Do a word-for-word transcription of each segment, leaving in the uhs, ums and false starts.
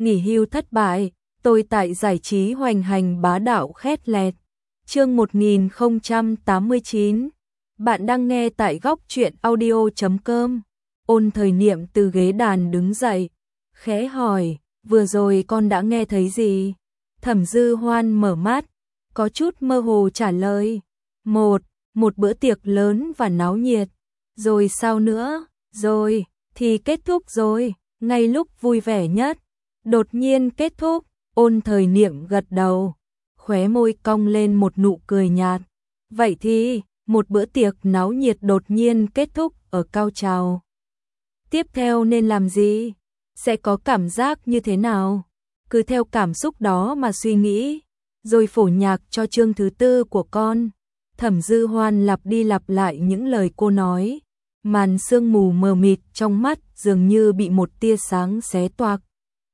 nghỉ hưu thất bại, tôi tại giải trí hoành hành bá đạo khét lẹt. Chương một nghìn không trăm tám mươi chín. Bạn đang nghe tại góc truyện audio chấm com. Ôn Thời Niệm từ ghế đàn đứng dậy, khẽ hỏi, vừa rồi con đã nghe thấy gì? Thẩm Dư Hoan mở mắt, có chút mơ hồ trả lời, một, một bữa tiệc lớn và náo nhiệt. Rồi sao nữa? Rồi, thì kết thúc rồi, ngay lúc vui vẻ nhất. Đột nhiên kết thúc, Ôn Thời Niệm gật đầu, khóe môi cong lên một nụ cười nhạt. Vậy thì, một bữa tiệc náo nhiệt đột nhiên kết thúc ở cao trào. Tiếp theo nên làm gì? Sẽ có cảm giác như thế nào? Cứ theo cảm xúc đó mà suy nghĩ, rồi phổ nhạc cho chương thứ tư của con. Thẩm Dư Hoan lặp đi lặp lại những lời cô nói, màn sương mù mờ mịt trong mắt dường như bị một tia sáng xé toạc.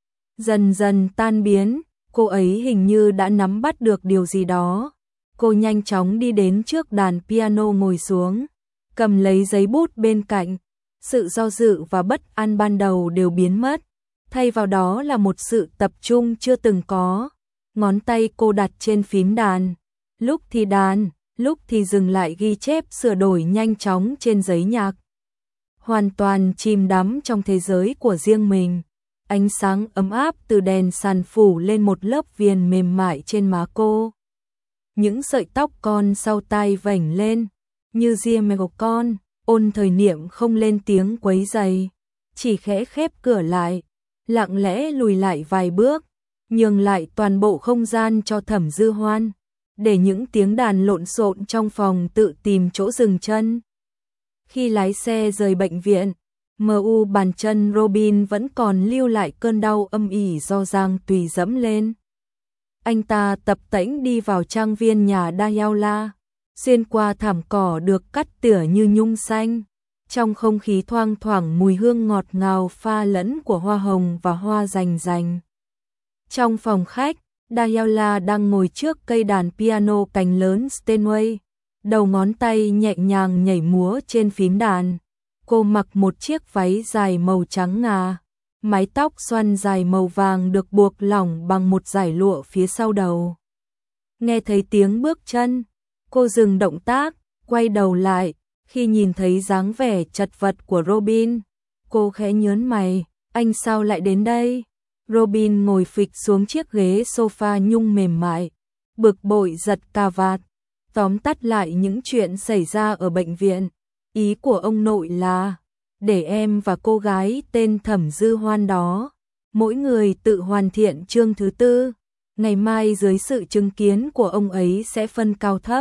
Dần dần tan biến, cô ấy hình như đã nắm bắt được điều gì đó. Cô nhanh chóng đi đến trước đàn piano ngồi xuống, cầm lấy giấy bút bên cạnh. Sự do dự và bất an ban đầu đều biến mất, thay vào đó là một sự tập trung chưa từng có. Ngón tay cô đặt trên phím đàn, lúc thì đàn, lúc thì dừng lại ghi chép sửa đổi nhanh chóng trên giấy nhạc. Hoàn toàn chìm đắm trong thế giới của riêng mình. Ánh sáng ấm áp từ đèn sàn phủ lên một lớp viền mềm mại trên má cô. Những sợi tóc con sau tai vểnh lên, như ria mèo con. Ôn Thời Niệm không lên tiếng quấy rầy, chỉ khẽ khép cửa lại, lặng lẽ lùi lại vài bước, nhường lại toàn bộ không gian cho Thẩm Dư Hoan, để những tiếng đàn lộn xộn trong phòng tự tìm chỗ dừng chân. Khi lái xe rời bệnh viện, em u bàn chân Robin vẫn còn lưu lại cơn đau âm ỉ do Giang Tùy dẫm lên. Anh ta tập tễnh đi vào trang viên nhà Dayaola, xuyên qua thảm cỏ được cắt tỉa như nhung xanh, trong không khí thoang thoảng mùi hương ngọt ngào pha lẫn của hoa hồng và hoa rành rành. Trong phòng khách, Dayaola đang ngồi trước cây đàn piano cành lớn Steinway, đầu ngón tay nhẹ nhàng nhảy múa trên phím đàn. Cô mặc một chiếc váy dài màu trắng ngà, mái tóc xoăn dài màu vàng được buộc lỏng bằng một dải lụa phía sau đầu. Nghe thấy tiếng bước chân, cô dừng động tác, quay đầu lại. Khi nhìn thấy dáng vẻ chật vật của Robin, cô khẽ nhớn mày, anh sao lại đến đây? Robin ngồi phịch xuống chiếc ghế sofa nhung mềm mại, bực bội giật cà vạt, tóm tắt lại những chuyện xảy ra ở bệnh viện. Ý của ông nội là, để em và cô gái tên Thẩm Dư Hoan đó, mỗi người tự hoàn thiện chương thứ tư. Ngày mai dưới sự chứng kiến của ông ấy sẽ phân cao thấp.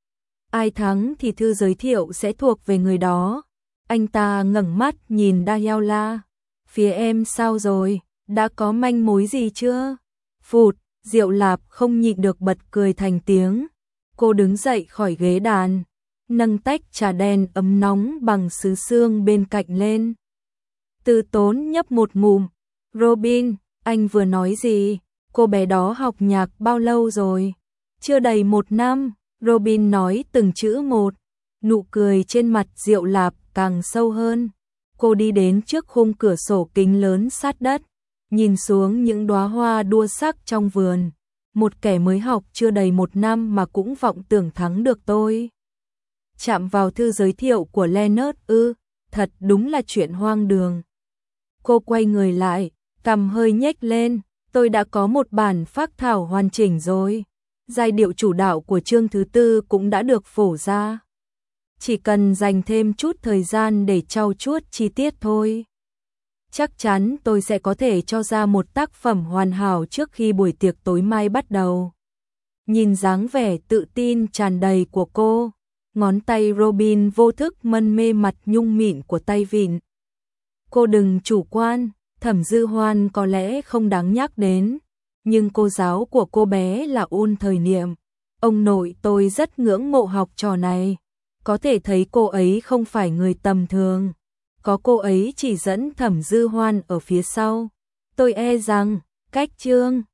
Ai thắng thì thư giới thiệu sẽ thuộc về người đó. Anh ta ngẩng mắt nhìn Dayaola. Phía em sao rồi? Đã có manh mối gì chưa? Phụt, Diệu Lạp không nhịn được bật cười thành tiếng. Cô đứng dậy khỏi ghế đàn, nâng tách trà đen ấm nóng bằng sứ xương bên cạnh lên. Từ tốn nhấp một ngụm. Robin, anh vừa nói gì? Cô bé đó học nhạc bao lâu rồi? Chưa đầy một năm. Robin nói từng chữ một, nụ cười trên mặt Diệu Lạp càng sâu hơn. Cô đi đến trước khung cửa sổ kính lớn sát đất, nhìn xuống những đóa hoa đua sắc trong vườn. Một kẻ mới học chưa đầy một năm mà cũng vọng tưởng thắng được tôi. Chạm vào thư giới thiệu của Leonard ư, thật đúng là chuyện hoang đường. Cô quay người lại, cằm hơi nhếch lên, tôi đã có một bản phác thảo hoàn chỉnh rồi. Giai điệu chủ đạo của chương thứ tư cũng đã được phổ ra. Chỉ cần dành thêm chút thời gian để trau chuốt chi tiết thôi. Chắc chắn tôi sẽ có thể cho ra một tác phẩm hoàn hảo trước khi buổi tiệc tối mai bắt đầu. Nhìn dáng vẻ tự tin tràn đầy của cô, ngón tay Robin vô thức mân mê mặt nhung mịn của tay vịn. Cô đừng chủ quan, Thẩm Dư Hoan có lẽ không đáng nhắc đến. Nhưng cô giáo của cô bé là Ôn Thời Niệm. Ông nội tôi rất ngưỡng mộ học trò này. Có thể thấy cô ấy không phải người tầm thường. Có cô ấy chỉ dẫn Thẩm Dư Hoan ở phía sau. Tôi e rằng, cách chương